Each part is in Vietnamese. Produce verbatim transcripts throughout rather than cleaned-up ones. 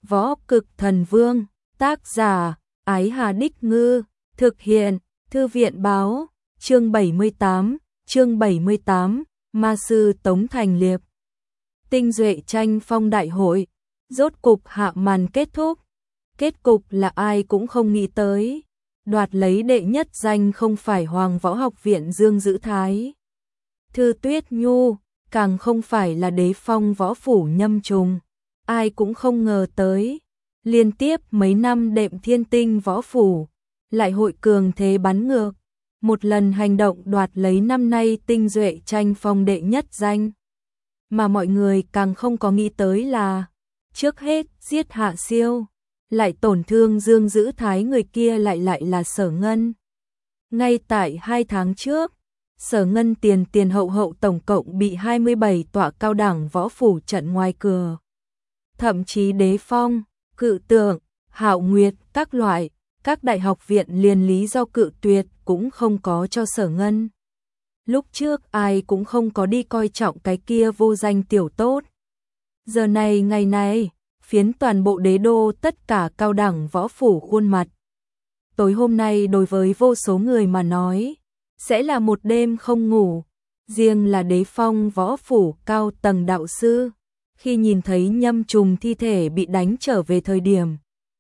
Võ Cực Thần Vương, tác giả, Ái Hà Đích Ngư, thực hiện, Thư viện báo, chương bảy mươi tám, chương bảy mươi tám, Ma sư Tống Thành Liệp. Tinh Duệ tranh phong đại hội, rốt cục hạ màn kết thúc. Kết cục là ai cũng không nghĩ tới, đoạt lấy đệ nhất danh không phải Hoàng Võ Học Viện Dương Dữ Thái, Thư Tuyết Nhu, càng không phải là Đế Phong Võ Phủ Nhâm Trùng. Ai cũng không ngờ tới, liên tiếp mấy năm đệm Thiên Tinh Võ Phủ, lại hội cường thế bắn ngược, một lần hành động đoạt lấy năm nay Tinh Duệ tranh phong đệ nhất danh. Mà mọi người càng không có nghĩ tới là, trước hết giết Hạ Siêu, lại tổn thương Dương Dữ Thái, người kia lại lại là Sở Ngân. Ngay tại hai tháng trước, Sở Ngân tiền tiền hậu hậu tổng cộng bị hai mươi bảy tọa cao đẳng võ phủ trận ngoài cửa. Thậm chí Đế Phong, Cự Tượng, Hạo Nguyệt, các loại, các đại học viện liền lý do cự tuyệt cũng không có cho Sở Ngân. Lúc trước ai cũng không có đi coi trọng cái kia vô danh tiểu tốt. Giờ này ngày này, phiến toàn bộ đế đô tất cả cao đẳng võ phủ khuôn mặt. Tối hôm nay đối với vô số người mà nói, sẽ là một đêm không ngủ. Riêng là Đế Phong võ phủ cao tầng đạo sư, khi nhìn thấy Nhâm Trùng thi thể bị đánh trở về thời điểm,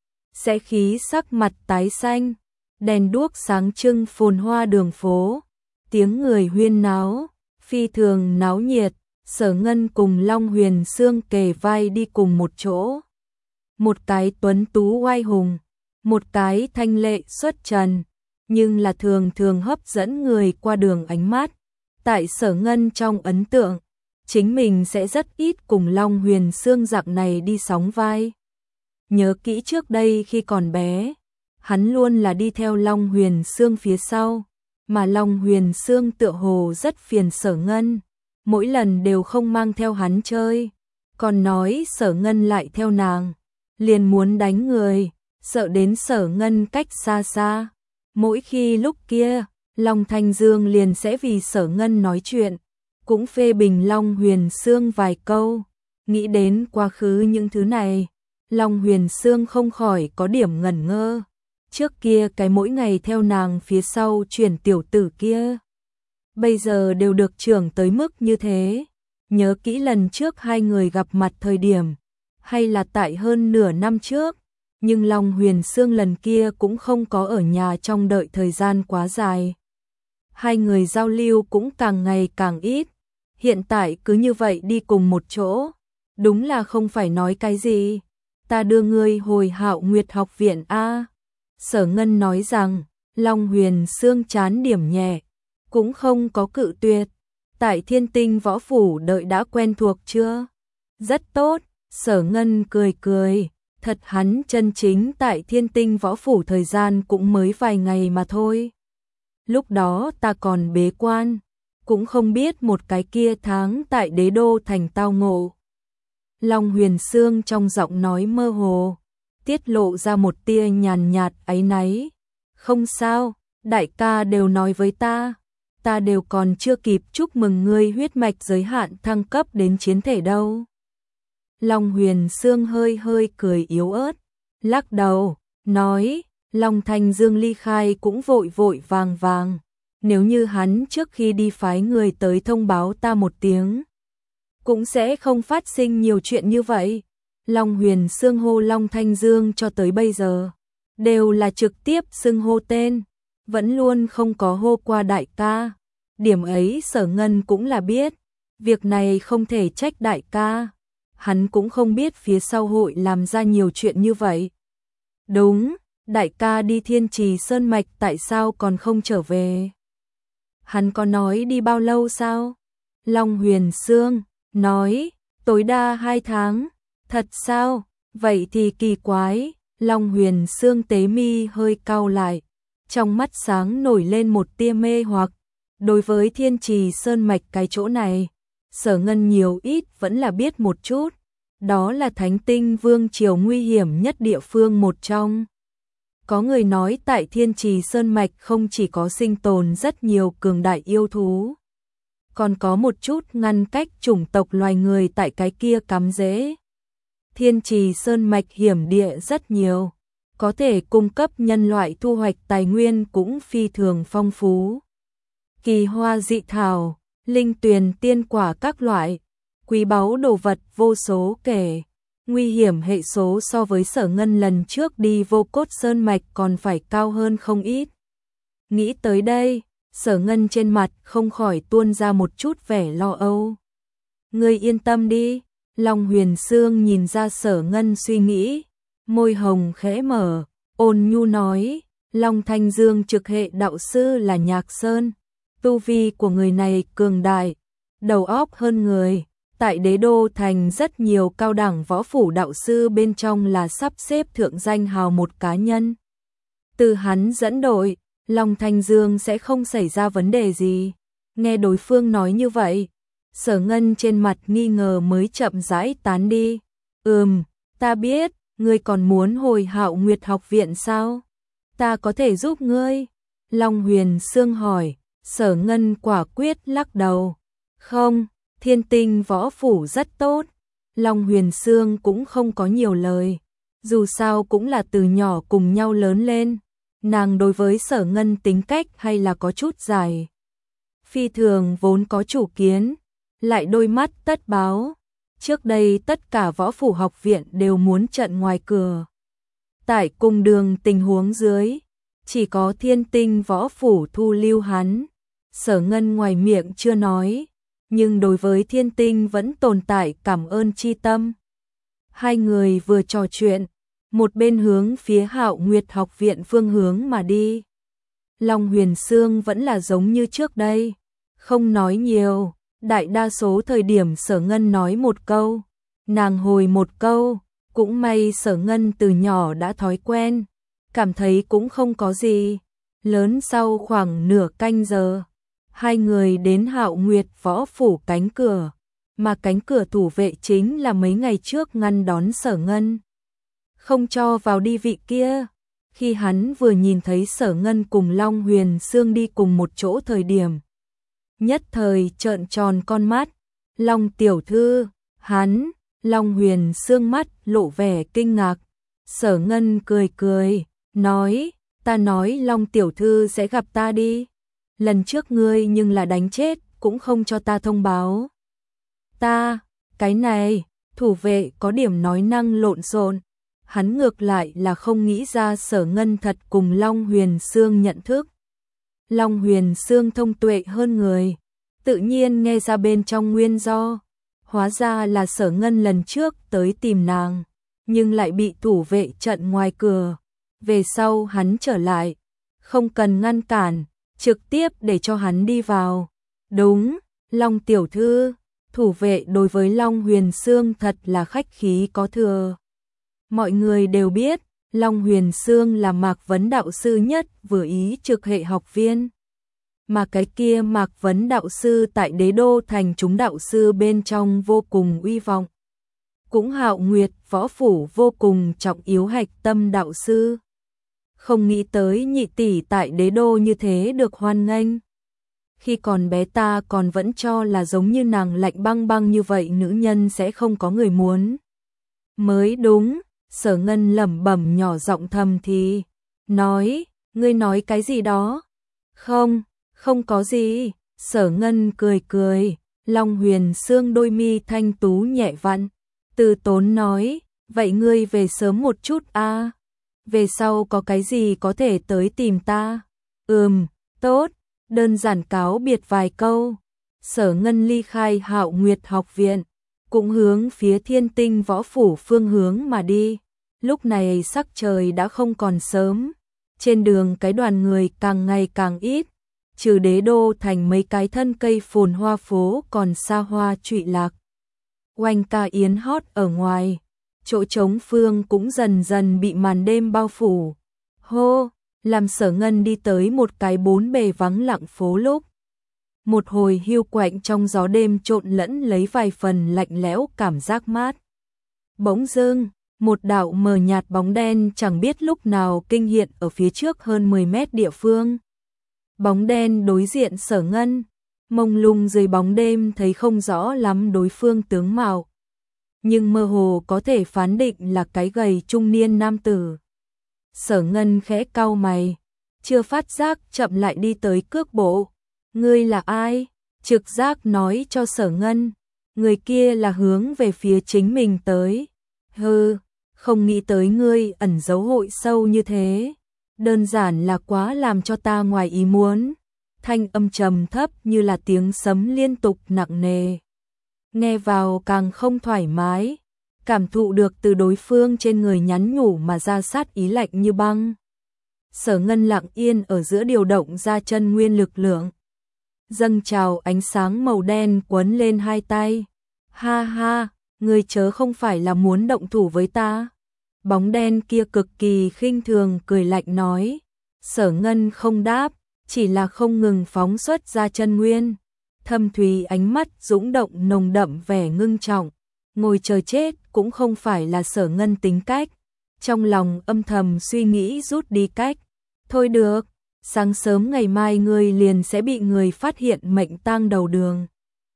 sẽ khí sắc mặt tái xanh, đèn đuốc sáng trưng phồn hoa đường phố, tiếng người huyên náo, phi thường náo nhiệt. Sở Ngân cùng Long Huyền Sương kề vai đi cùng một chỗ. Một cái tuấn tú oai hùng, một cái thanh lệ xuất trần, nhưng là thường thường hấp dẫn người qua đường ánh mắt. Tại Sở Ngân trong ấn tượng, chính mình sẽ rất ít cùng Long Huyền Sương dạng này đi sóng vai. Nhớ kỹ trước đây khi còn bé, hắn luôn là đi theo Long Huyền Sương phía sau, mà Long Huyền Sương tựa hồ rất phiền Sở Ngân, mỗi lần đều không mang theo hắn chơi, còn nói Sở Ngân lại theo nàng, liền muốn đánh người, sợ đến Sở Ngân cách xa xa. Mỗi khi lúc kia, Long Thanh Dương liền sẽ vì Sở Ngân nói chuyện, cũng phê bình Long Huyền Sương vài câu. Nghĩ đến quá khứ những thứ này, Long Huyền Sương không khỏi có điểm ngẩn ngơ. Trước kia cái mỗi ngày theo nàng phía sau chuyển tiểu tử kia, bây giờ đều được trưởng tới mức như thế. Nhớ kỹ lần trước hai người gặp mặt thời điểm, hay là tại hơn nửa năm trước, nhưng Long Huyền Sương lần kia cũng không có ở nhà trong đợi thời gian quá dài. Hai người giao lưu cũng càng ngày càng ít, hiện tại cứ như vậy đi cùng một chỗ, đúng là không phải nói cái gì. Ta đưa ngươi hồi Hạo Nguyệt học viện a. Sở Ngân nói rằng, Long Huyền Sương chán điểm nhẹ, cũng không có cự tuyệt. Tại Thiên Tinh võ phủ đợi đã quen thuộc chưa? Rất tốt, Sở Ngân cười cười, thật hắn chân chính tại Thiên Tinh võ phủ thời gian cũng mới vài ngày mà thôi. Lúc đó ta còn bế quan, cũng không biết một cái kia tháng tại đế đô thành tao ngộ. Long Huyền Sương trong giọng nói mơ hồ, tiết lộ ra một tia nhàn nhạt áy náy. Không sao, đại ca đều nói với ta, ta đều còn chưa kịp chúc mừng ngươi huyết mạch giới hạn thăng cấp đến chiến thể đâu. Long Huyền Sương hơi hơi cười yếu ớt, lắc đầu, nói, Long Thanh Dương ly khai cũng vội vội vàng vàng, nếu như hắn trước khi đi phái người tới thông báo ta một tiếng, cũng sẽ không phát sinh nhiều chuyện như vậy. Long Huyền Sương hô Long Thanh Dương cho tới bây giờ, đều là trực tiếp xưng hô tên, vẫn luôn không có hô qua đại ca. Điểm ấy Sở Ngân cũng là biết, việc này không thể trách đại ca, hắn cũng không biết phía sau hội làm ra nhiều chuyện như vậy. Đúng, đại ca đi Thiên Trì Sơn Mạch tại sao còn không trở về? Hắn có nói đi bao lâu sao? Long Huyền Sương nói, tối đa hai tháng. Thật sao? Vậy thì kỳ quái. Long Huyền Sương tế mi hơi cau lại, trong mắt sáng nổi lên một tia mê hoặc. Đối với Thiên Trì Sơn Mạch cái chỗ này, Sở Ngân nhiều ít vẫn là biết một chút. Đó là Thánh Tinh Vương triều nguy hiểm nhất địa phương một trong. Có người nói tại Thiên Trì Sơn Mạch không chỉ có sinh tồn rất nhiều cường đại yêu thú, còn có một chút ngăn cách chủng tộc loài người tại cái kia cắm rễ. Thiên Trì sơn mạch hiểm địa rất nhiều, có thể cung cấp nhân loại thu hoạch tài nguyên cũng phi thường phong phú. Kỳ hoa dị thảo, linh tuyền tiên quả các loại, quý báu đồ vật vô số kể. Nguy hiểm hệ số so với Sở Ngân lần trước đi Vô Cốt Sơn Mạch còn phải cao hơn không ít. Nghĩ tới đây, Sở Ngân trên mặt không khỏi tuôn ra một chút vẻ lo âu. Ngươi yên tâm đi, Long Huyền Sương nhìn ra Sở Ngân suy nghĩ, môi hồng khẽ mở, ôn nhu nói, Long Thanh Dương trực hệ đạo sư là Nhạc Sơn, tu vi của người này cường đại, đầu óc hơn người. Tại Đế Đô Thành rất nhiều cao đẳng võ phủ đạo sư bên trong là sắp xếp thượng danh hào một cá nhân. Từ hắn dẫn đội, Long Thanh Dương sẽ không xảy ra vấn đề gì. Nghe đối phương nói như vậy, Sở Ngân trên mặt nghi ngờ mới chậm rãi tán đi. Ừm, ta biết, ngươi còn muốn hồi Hạo Nguyệt học viện sao? Ta có thể giúp ngươi. Long Huyền Sương hỏi, Sở Ngân quả quyết lắc đầu. Không. Thiên Tinh võ phủ rất tốt, Long Huyền Sương cũng không có nhiều lời, dù sao cũng là từ nhỏ cùng nhau lớn lên, nàng đối với Sở Ngân tính cách hay là có chút dài. Phi thường vốn có chủ kiến, lại đôi mắt tất báo, trước đây tất cả võ phủ học viện đều muốn trận ngoài cửa. Tại cùng đường tình huống dưới, chỉ có Thiên Tinh võ phủ thu lưu hắn, Sở Ngân ngoài miệng chưa nói. Nhưng đối với Thiên Tinh vẫn tồn tại cảm ơn chi tâm. Hai người vừa trò chuyện, một bên hướng phía Hạo Nguyệt học viện phương hướng mà đi. Long Huyền Sương vẫn là giống như trước đây, không nói nhiều, đại đa số thời điểm Sở Ngân nói một câu, nàng hồi một câu, cũng may Sở Ngân từ nhỏ đã thói quen, cảm thấy cũng không có gì. Lớn sau khoảng nửa canh giờ, hai người đến Hạo Nguyệt võ phủ cánh cửa, mà cánh cửa thủ vệ chính là mấy ngày trước ngăn đón Sở Ngân, không cho vào đi vị kia. Khi hắn vừa nhìn thấy Sở Ngân cùng Long Huyền Sương đi cùng một chỗ thời điểm, nhất thời trợn tròn con mắt. Long tiểu thư, hắn, Long Huyền Sương mắt lộ vẻ kinh ngạc. Sở Ngân cười cười, nói, ta nói Long tiểu thư sẽ gặp ta đi. Lần trước ngươi nhưng là đánh chết, cũng không cho ta thông báo. Ta, cái này, thủ vệ có điểm nói năng lộn xộn. Hắn ngược lại là không nghĩ ra Sở Ngân thật cùng Long Huyền Sương nhận thức. Long Huyền Sương thông tuệ hơn người, tự nhiên nghe ra bên trong nguyên do. Hóa ra là Sở Ngân lần trước tới tìm nàng, nhưng lại bị thủ vệ chặn ngoài cửa. Về sau hắn trở lại, không cần ngăn cản, trực tiếp để cho hắn đi vào. Đúng, Long tiểu thư, thủ vệ đối với Long Huyền Sương thật là khách khí có thừa. Mọi người đều biết, Long Huyền Sương là Mạc Vấn đạo sư nhất vừa ý trực hệ học viên. Mà cái kia Mạc Vấn đạo sư tại Đế Đô Thành chúng đạo sư bên trong vô cùng uy vọng. Cũng Hạo Nguyệt võ phủ vô cùng trọng yếu hạch tâm đạo sư. Không nghĩ tới nhị tỷ tại Đế Đô như thế được hoan nghênh. Khi còn bé ta còn vẫn cho là giống như nàng lạnh băng băng như vậy nữ nhân sẽ không có người muốn. Mới đúng, Sở Ngân lẩm bẩm nhỏ giọng thầm thì, nói, ngươi nói cái gì đó? Không, không có gì. Sở Ngân cười cười, Long Huyền Sương đôi mi thanh tú nhẹ vặn, từ tốn nói, vậy ngươi về sớm một chút a. À? Về sau có cái gì có thể tới tìm ta? Ừm, tốt, đơn giản cáo biệt vài câu. Sở Ngân ly khai Hạo Nguyệt học viện, cũng hướng phía Thiên Tinh võ phủ phương hướng mà đi. Lúc này sắc trời đã không còn sớm, trên đường cái đoàn người càng ngày càng ít, trừ Đế Đô Thành mấy cái thân cây phồn hoa phố còn xa hoa trụy lạc. Oanh ca yến hót ở ngoài, chỗ trống phương cũng dần dần bị màn đêm bao phủ. Hô, làm Sở Ngân đi tới một cái bốn bề vắng lặng phố lúc. Một hồi hiu quạnh trong gió đêm trộn lẫn lấy vài phần lạnh lẽo cảm giác mát. Bỗng dưng, một đạo mờ nhạt bóng đen chẳng biết lúc nào kinh hiện ở phía trước hơn mười mét địa phương. Bóng đen đối diện Sở Ngân, mông lung dưới bóng đêm thấy không rõ lắm đối phương tướng mạo. nhưng mơ hồ có thể phán định là cái gầy trung niên nam tử. Sở Ngân khẽ cau mày, chưa phát giác chậm lại đi tới cước bộ. Ngươi là ai? Trực giác nói cho Sở Ngân, người kia là hướng về phía chính mình tới. Hừ, không nghĩ tới ngươi ẩn giấu hội sâu như thế. Đơn giản là quá làm cho ta ngoài ý muốn. Thanh âm trầm thấp như là tiếng sấm liên tục nặng nề. Nghe vào càng không thoải mái, cảm thụ được từ đối phương trên người nhắn nhủ mà ra sát ý lạnh như băng. Sở Ngân lặng yên ở giữa điều động ra chân nguyên lực lượng. Dâng trào ánh sáng màu đen quấn lên hai tay. Ha ha, ngươi chớ không phải là muốn động thủ với ta. Bóng đen kia cực kỳ khinh thường cười lạnh nói. Sở Ngân không đáp, chỉ là không ngừng phóng xuất ra chân nguyên. Thâm thúy ánh mắt dũng động nồng đậm vẻ ngưng trọng. Ngồi chờ chết cũng không phải là Sở Ngân tính cách. Trong lòng âm thầm suy nghĩ rút đi cách. Thôi được, sáng sớm ngày mai ngươi liền sẽ bị người phát hiện mệnh tang đầu đường.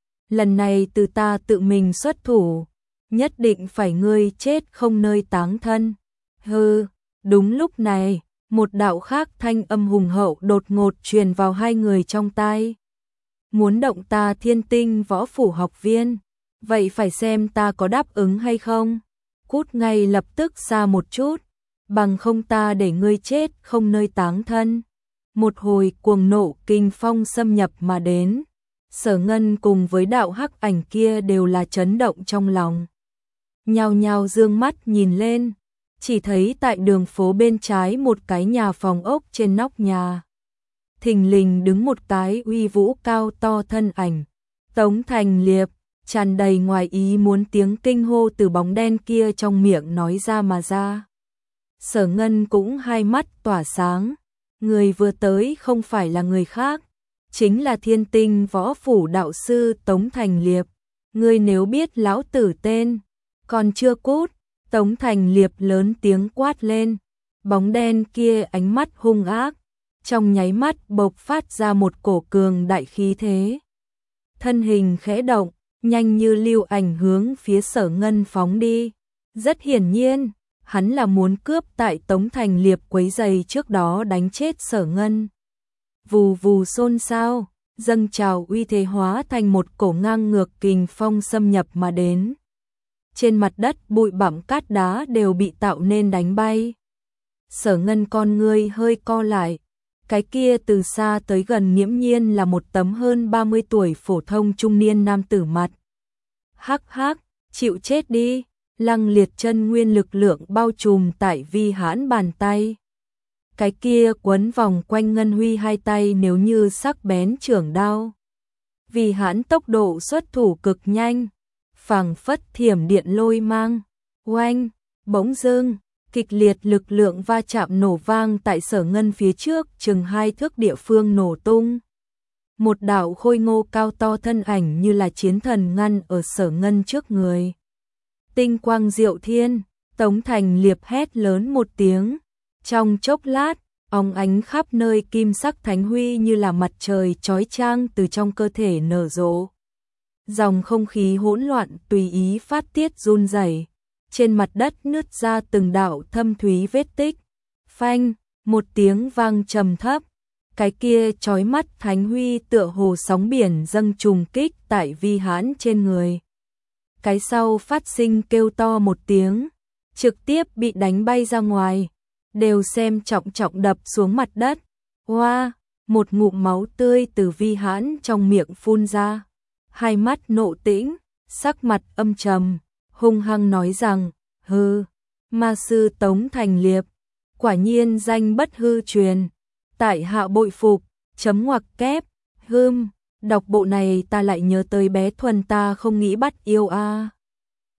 Lần này từ ta tự mình xuất thủ, nhất định phải ngươi chết không nơi táng thân. Hừ, đúng lúc này, một đạo khác thanh âm hùng hậu đột ngột truyền vào hai người trong tai. Muốn động ta Thiên Tinh Võ Phủ học viên, vậy phải xem ta có đáp ứng hay không. Cút ngay lập tức xa một chút, bằng không ta để ngươi chết không nơi táng thân. Một hồi cuồng nộ kinh phong xâm nhập mà đến. Sở Ngân cùng với đạo hắc ảnh kia đều là chấn động trong lòng. Nhao nhao dương mắt nhìn lên, chỉ thấy tại đường phố bên trái một cái nhà phòng ốc trên nóc nhà. Thình lình đứng một cái uy vũ cao to thân ảnh. Tống Thành Liệp, tràn đầy ngoài ý muốn tiếng kinh hô từ bóng đen kia trong miệng nói ra mà ra. Sở Ngân cũng hai mắt tỏa sáng. Người vừa tới không phải là người khác, chính là Thiên Tinh Võ Phủ đạo sư Tống Thành Liệp. Ngươi nếu biết lão tử tên, còn chưa cút. Tống Thành Liệp lớn tiếng quát lên. Bóng đen kia ánh mắt hung ác, trong nháy mắt bộc phát ra một cổ cường đại khí thế. Thân hình khẽ động, nhanh như lưu ảnh hướng phía Sở Ngân phóng đi. Rất hiển nhiên, hắn là muốn cướp tại Tống Thành Liệp quấy giày trước đó đánh chết Sở Ngân. Vù vù xôn xao, dâng trào uy thế hóa thành một cổ ngang ngược kình phong xâm nhập mà đến. Trên mặt đất bụi bặm cát đá đều bị tạo nên đánh bay. Sở Ngân con ngươi hơi co lại, cái kia từ xa tới gần nghiễm nhiên là một tấm hơn ba mươi tuổi phổ thông trung niên nam tử mặt. Hắc hắc, chịu chết đi. Lăng liệt chân nguyên lực lượng bao trùm tại Vi Hãn bàn tay. Cái kia quấn vòng quanh Ngân Huy hai tay nếu như sắc bén chưởng đao. Vi Hãn tốc độ xuất thủ cực nhanh, phảng phất thiểm điện lôi mang. Oanh, bỗng dưng, kịch liệt lực lượng va chạm nổ vang tại Sở Ngân phía trước, chừng hai thước địa phương nổ tung. Một đạo khôi ngô cao to thân ảnh như là chiến thần ngăn ở Sở Ngân trước người. Tinh quang diệu thiên, Tống Thành Liệp hét lớn một tiếng. Trong chốc lát, óng ánh khắp nơi kim sắc thánh huy như là mặt trời chói chang từ trong cơ thể nở rộ. Dòng không khí hỗn loạn tùy ý phát tiết run rẩy, trên mặt đất nứt ra từng đạo thâm thúy vết tích. Phanh, một tiếng vang trầm thấp, cái kia chói mắt thánh huy tựa hồ sóng biển dâng trùng kích tại Vi Hãn trên người. Cái sau phát sinh kêu to một tiếng, trực tiếp bị đánh bay ra ngoài, đều xem trọng trọng đập xuống mặt đất. Hoa, một ngụm máu tươi từ Vi Hãn trong miệng phun ra. Hai mắt nộ tĩnh, sắc mặt âm trầm, hung hăng nói rằng, hư, ma sư Tống Thành Liệp, quả nhiên danh bất hư truyền, tại hạ bội phục, chấm ngoặc kép, hưm, đọc bộ này ta lại nhớ tới bé Thuần ta không nghĩ bắt yêu a.